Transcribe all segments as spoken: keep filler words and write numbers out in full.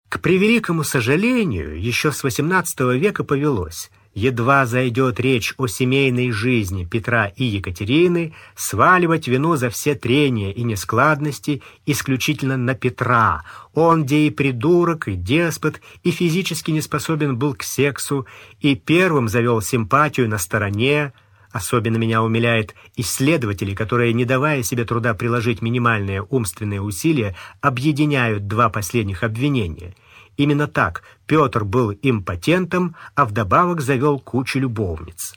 К превеликому сожалению, еще с восемнадцатого века повелось: едва зайдет речь о семейной жизни Петра и Екатерины, сваливать вину за все трения и нескладности исключительно на Петра. Он, где и придурок, и деспот, и физически не способен был к сексу, и первым завел симпатию на стороне. Особенно меня умиляет исследователи, которые, не давая себе труда приложить минимальные умственные усилия, объединяют два последних обвинения. Именно так Петр был импотентом, а вдобавок завел кучу любовниц.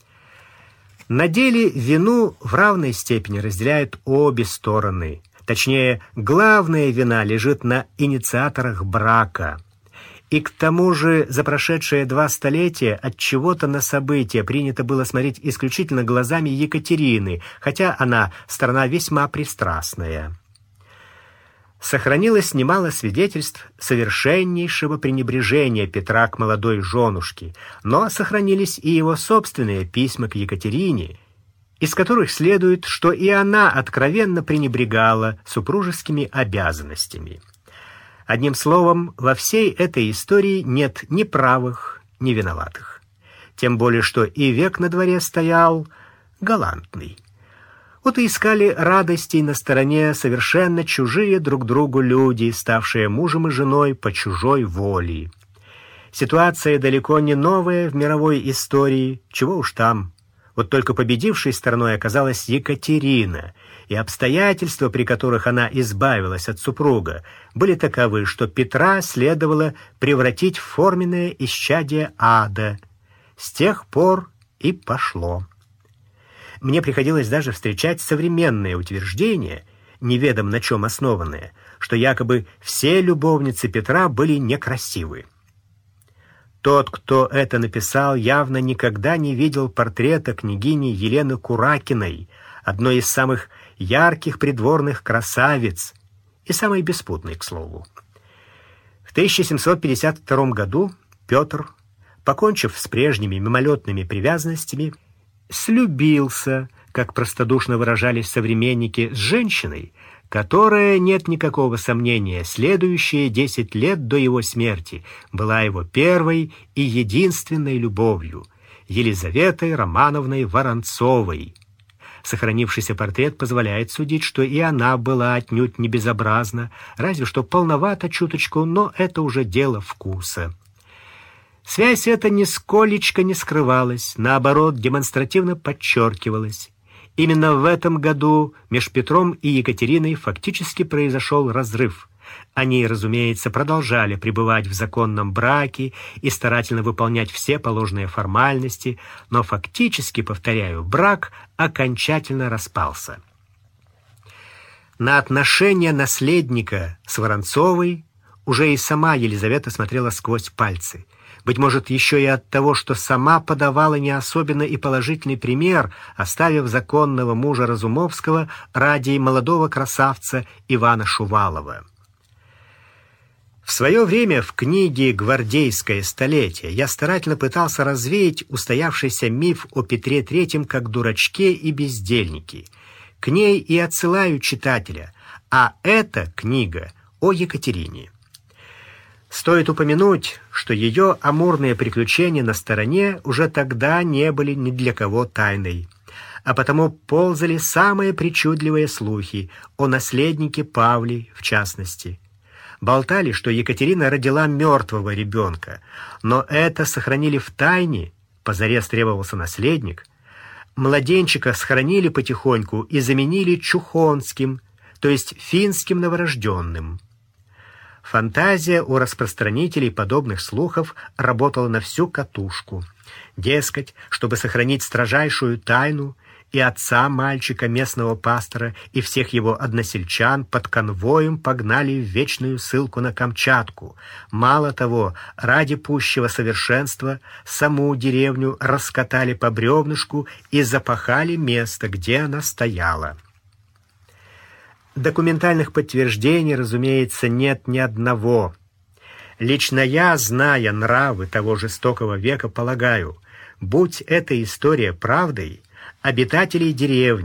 На деле вину в равной степени разделяют обе стороны. Точнее, главная вина лежит на инициаторах брака. И к тому же за прошедшие два столетия от чего-то на события принято было смотреть исключительно глазами Екатерины, хотя она сторона весьма пристрастная. Сохранилось немало свидетельств совершеннейшего пренебрежения Петра к молодой женушке, но сохранились и его собственные письма к Екатерине, из которых следует, что и она откровенно пренебрегала супружескими обязанностями. Одним словом, во всей этой истории нет ни правых, ни виноватых. Тем более, что и век на дворе стоял галантный. Вот и искали радостей на стороне совершенно чужие друг другу люди, ставшие мужем и женой по чужой воле. Ситуация далеко не новая в мировой истории, чего уж там. Вот только победившей стороной оказалась Екатерина, и обстоятельства, при которых она избавилась от супруга, были таковы, что Петра следовало превратить в форменное исчадие ада. С тех пор и пошло. Мне приходилось даже встречать современные утверждения, неведом на чем основанные, что якобы все любовницы Петра были некрасивы. Тот, кто это написал, явно никогда не видел портрета княгини Елены Куракиной, одной из самых ярких придворных красавиц и самой беспутной, к слову. В тысяча семьсот пятьдесят втором году Петр, покончив с прежними мимолетными привязанностями, слюбился, как простодушно выражались современники, с женщиной, которая, нет никакого сомнения, следующие десять лет до его смерти была его первой и единственной любовью, Елизаветой Романовной Воронцовой. Сохранившийся портрет позволяет судить, что и она была отнюдь не безобразна, разве что полновата чуточку, но это уже дело вкуса. Связь эта нисколечко не скрывалась, наоборот, демонстративно подчеркивалась. Именно в этом году между Петром и Екатериной фактически произошел разрыв. Они, разумеется, продолжали пребывать в законном браке и старательно выполнять все положенные формальности, но фактически, повторяю, брак окончательно распался. На отношения наследника с Воронцовой уже и сама Елизавета смотрела сквозь пальцы. Быть может, еще и от того, что сама подавала не особенно и положительный пример, оставив законного мужа Разумовского ради молодого красавца Ивана Шувалова. В свое время в книге «Гвардейское столетие» я старательно пытался развеять устоявшийся миф о Петре Третьем как дурачке и бездельнике. К ней и отсылаю читателя, а эта книга о Екатерине. Стоит упомянуть, что ее амурные приключения на стороне уже тогда не были ни для кого тайной, а потому ползали самые причудливые слухи о наследнике Павле в частности. Болтали, что Екатерина родила мертвого ребенка, но это сохранили в тайне, позарез требовался наследник. Младенчика схоронили потихоньку и заменили чухонским, то есть финским новорожденным. Фантазия у распространителей подобных слухов работала на всю катушку. Дескать, чтобы сохранить строжайшую тайну, и отца мальчика, местного пастора, и всех его односельчан под конвоем погнали в вечную ссылку на Камчатку. Мало того, ради пущего совершенства саму деревню раскатали по бревнышку и запахали место, где она стояла. Документальных подтверждений, разумеется, нет ни одного. Лично я, зная нравы того жестокого века, полагаю, будь эта история правдой, обитателей деревни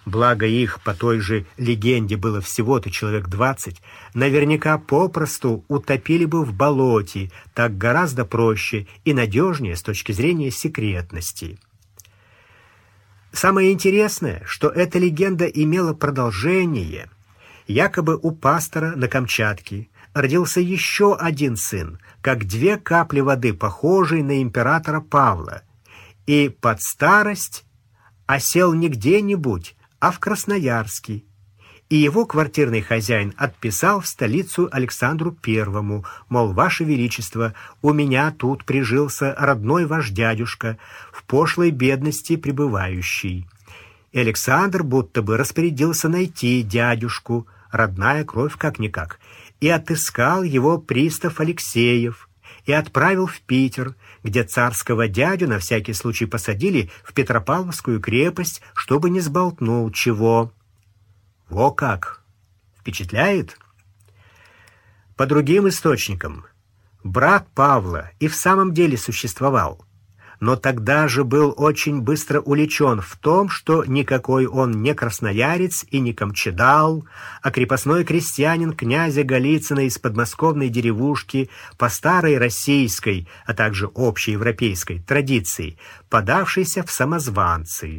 благо их по той же легенде было всего-то человек двадцать, наверняка попросту утопили бы в болоте, так гораздо проще и надежнее с точки зрения секретности. Самое интересное, что эта легенда имела продолжение. Якобы у пастора на Камчатке родился еще один сын, как две капли воды, похожий на императора Павла, и под старость осел не где-нибудь, а в Красноярске, и его квартирный хозяин отписал в столицу Александру Первому, мол, «Ваше Величество, у меня тут прижился родной ваш дядюшка, в пошлой бедности пребывающий». И Александр будто бы распорядился найти дядюшку, родная кровь как-никак, и отыскал его пристав Алексеев, и отправил в Питер, где царского дядю на всякий случай посадили в Петропавловскую крепость, чтобы не сболтнул чего. Во как! Впечатляет? По другим источникам, брат Павла и в самом деле существовал, но тогда же был очень быстро уличен в том, что никакой он не красноярец и не камчедал, а крепостной крестьянин князя Голицына из подмосковной деревушки по старой российской, а также общеевропейской традиции, подавшийся в самозванцы.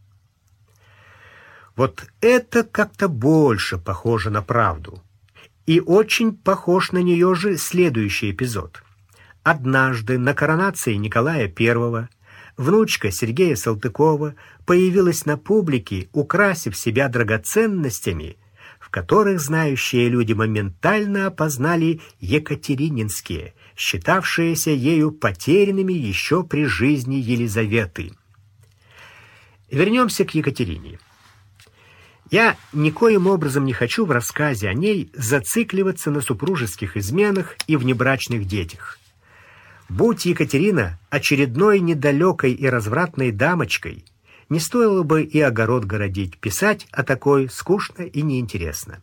Вот это как-то больше похоже на правду. И очень похож на нее же следующий эпизод. Однажды на коронации Николая Первого внучка Сергея Салтыкова появилась на публике, украсив себя драгоценностями, в которых знающие люди моментально опознали екатерининские, считавшиеся ею потерянными еще при жизни Елизаветы. Вернемся к Екатерине. Я никоим образом не хочу в рассказе о ней зацикливаться на супружеских изменах и внебрачных детях. Будь Екатерина очередной недалекой и развратной дамочкой, не стоило бы и огород городить, писать о такой скучно и неинтересно.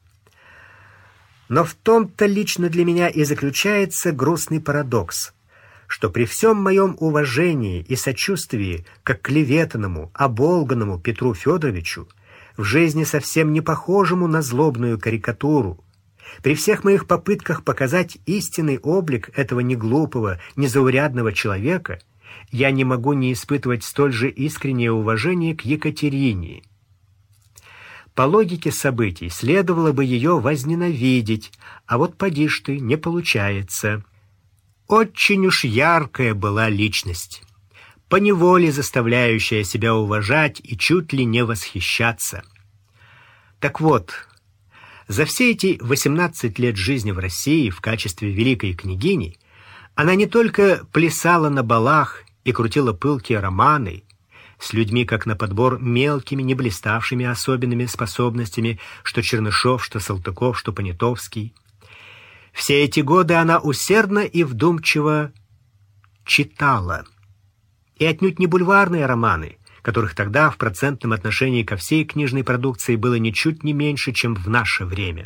Но в том-то лично для меня и заключается грустный парадокс, что при всем моем уважении и сочувствии к клеветанному, оболганному Петру Федоровичу, в жизни совсем не похожему на злобную карикатуру, при всех моих попытках показать истинный облик этого неглупого, незаурядного человека, я не могу не испытывать столь же искреннее уважение к Екатерине. По логике событий следовало бы ее возненавидеть, а вот поди ж ты, не получается. Очень уж яркая была личность, поневоле заставляющая себя уважать и чуть ли не восхищаться. Так вот, за все эти восемнадцать лет жизни в России в качестве великой княгини она не только плясала на балах и крутила пылкие романы с людьми, как на подбор, мелкими, не блиставшими особенными способностями, что Чернышов, что Салтыков, что Понятовский. Все эти годы она усердно и вдумчиво читала. И отнюдь не бульварные романы, которых тогда в процентном отношении ко всей книжной продукции было ничуть не меньше, чем в наше время.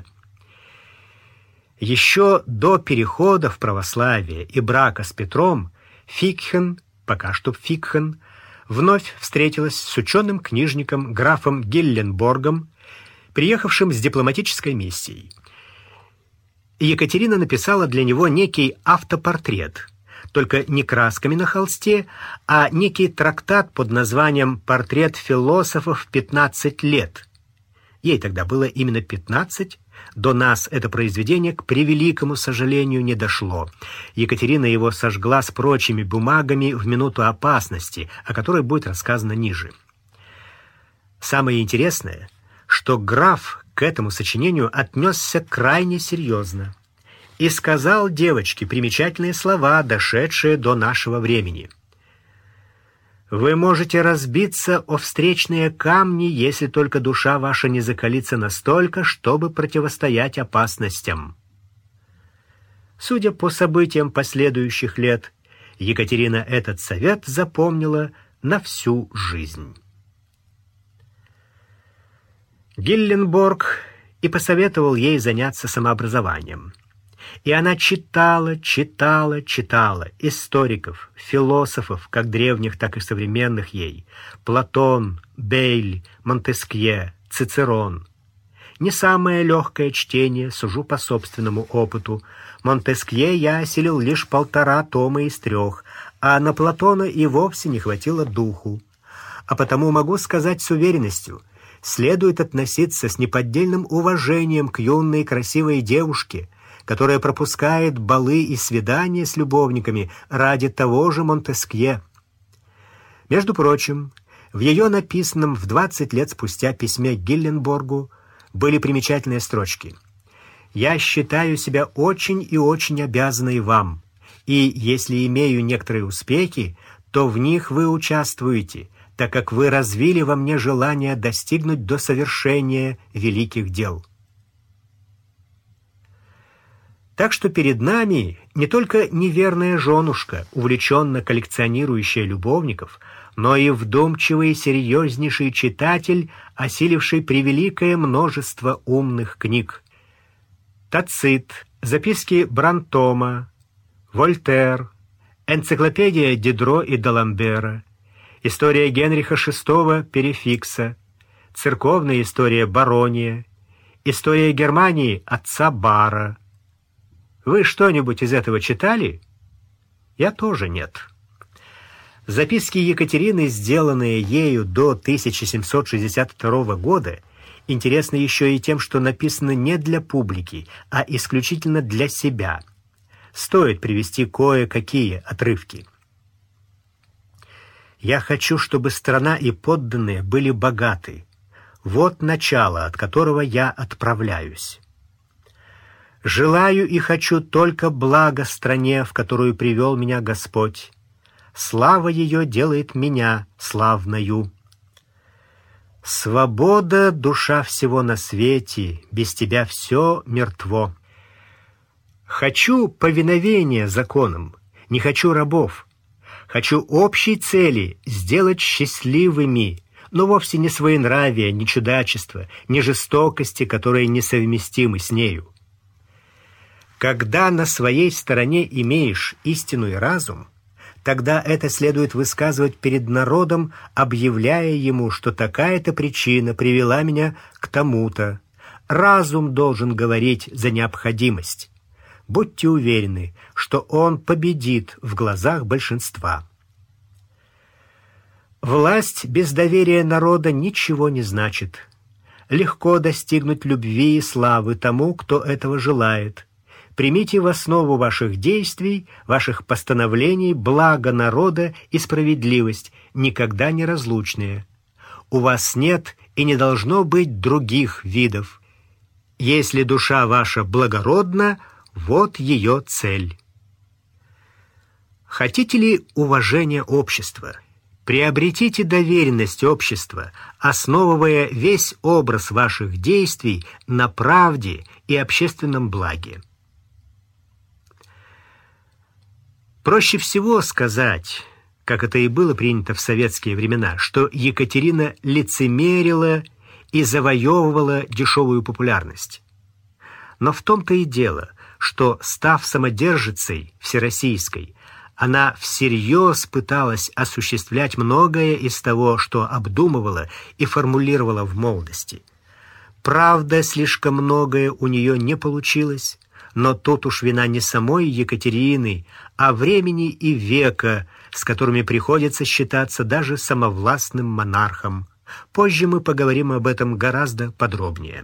Еще до перехода в православие и брака с Петром Фикхен, пока что Фикхен, вновь встретилась с ученым-книжником графом Гелленборгом, приехавшим с дипломатической миссией. Екатерина написала для него некий автопортрет, только не красками на холсте, а некий трактат под названием «Портрет философов в пятнадцать лет». Ей тогда было именно пятнадцать, до нас это произведение, к превеликому сожалению, не дошло. Екатерина его сожгла с прочими бумагами в минуту опасности, о которой будет рассказано ниже. Самое интересное, что граф к этому сочинению отнесся крайне серьезно и сказал девочке примечательные слова, дошедшие до нашего времени. «Вы можете разбиться о встречные камни, если только душа ваша не закалится настолько, чтобы противостоять опасностям». Судя по событиям последующих лет, Екатерина этот совет запомнила на всю жизнь. Гелленборг и посоветовал ей заняться самообразованием. И она читала, читала, читала историков, философов, как древних, так и современных ей: Платон, Бейль, Монтескье, Цицерон. Не самое легкое чтение, сужу по собственному опыту. Монтескье я осилил лишь полтора тома из трех, а на Платона и вовсе не хватило духу. А потому могу сказать с уверенностью, следует относиться с неподдельным уважением к юной красивой девушке, которая пропускает балы и свидания с любовниками ради того же Монтескье. Между прочим, в ее написанном в двадцать лет спустя письме Гилленборгу были примечательные строчки. «Я считаю себя очень и очень обязанной вам, и если имею некоторые успехи, то в них вы участвуете, так как вы развили во мне желание достигнуть до совершения великих дел». Так что перед нами не только неверная женушка, увлеченно коллекционирующая любовников, но и вдумчивый, серьезнейший читатель, осиливший превеликое множество умных книг. Тацит, записки Брантома, Вольтер, энциклопедия Дидро и Даламбера, история Генриха шестого Перефикса, церковная история Барония, история Германии отца Бара. Вы что-нибудь из этого читали? Я тоже нет. Записки Екатерины, сделанные ею до тысяча семьсот шестьдесят второго года, интересны еще и тем, что написаны не для публики, а исключительно для себя. Стоит привести кое-какие отрывки. «Я хочу, чтобы страна и подданные были богаты. Вот начало, от которого я отправляюсь. Желаю и хочу только блага стране, в которую привел меня Господь. Слава ее делает меня славною. Свобода — душа всего на свете, без тебя все мертво. Хочу повиновения законам, не хочу рабов. Хочу общей цели — сделать счастливыми, но вовсе не своенравия, не чудачества, не жестокости, которые несовместимы с нею. Когда на своей стороне имеешь истину и разум, тогда это следует высказывать перед народом, объявляя ему, что такая-то причина привела меня к тому-то. Разум должен говорить за необходимость. Будьте уверены, что он победит в глазах большинства. Власть без доверия народа ничего не значит. Легко достигнуть любви и славы тому, кто этого желает. Примите в основу ваших действий, ваших постановлений благо народа и справедливость, никогда не разлучные. У вас нет и не должно быть других видов. Если душа ваша благородна, вот ее цель. Хотите ли уважения общества? Приобретите доверенность общества, основывая весь образ ваших действий на правде и общественном благе. Проще всего сказать, как это и было принято в советские времена, что Екатерина лицемерила и завоевывала дешевую популярность. Но в том-то и дело, что, став самодержицей всероссийской, она всерьез пыталась осуществлять многое из того, что обдумывала и формулировала в молодости. Правда, слишком многое у нее не получилось, но тут уж вина не самой Екатерины, а времени и века, с которыми приходится считаться даже самовластным монархом. Позже мы поговорим об этом гораздо подробнее.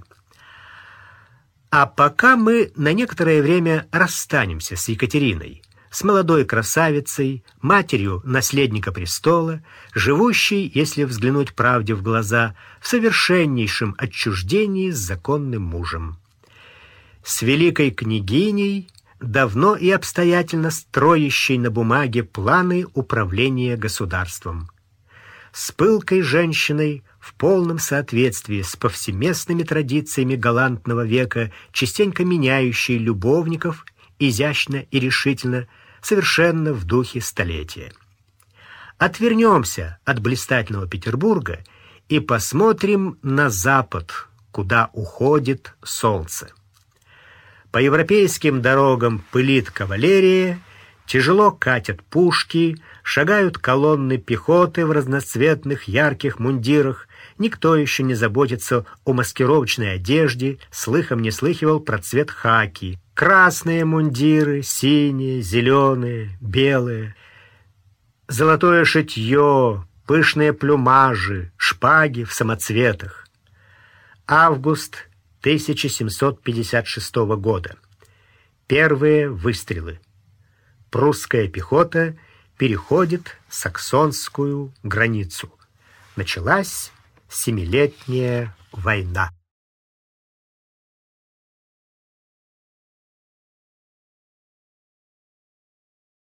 А пока мы на некоторое время расстанемся с Екатериной, с молодой красавицей, матерью наследника престола, живущей, если взглянуть правде в глаза, в совершеннейшем отчуждении с законным мужем. С великой княгиней, давно и обстоятельно строящей на бумаге планы управления государством. С пылкой женщиной, в полном соответствии с повсеместными традициями галантного века, частенько меняющей любовников, изящно и решительно, совершенно в духе столетия. Отвернемся от блистательного Петербурга и посмотрим на запад, куда уходит солнце. По европейским дорогам пылит кавалерия, Тяжело катят пушки, шагают колонны пехоты в разноцветных ярких мундирах. Никто еще не заботится о маскировочной одежде, слыхом не слыхивал про цвет хаки. Красные мундиры, синие, зеленые, белые. Золотое шитье, пышные плюмажи, шпаги в самоцветах. Август тысяча семьсот пятьдесят шестого года. Первые выстрелы. Прусская пехота переходит саксонскую границу. Началась Семилетняя война.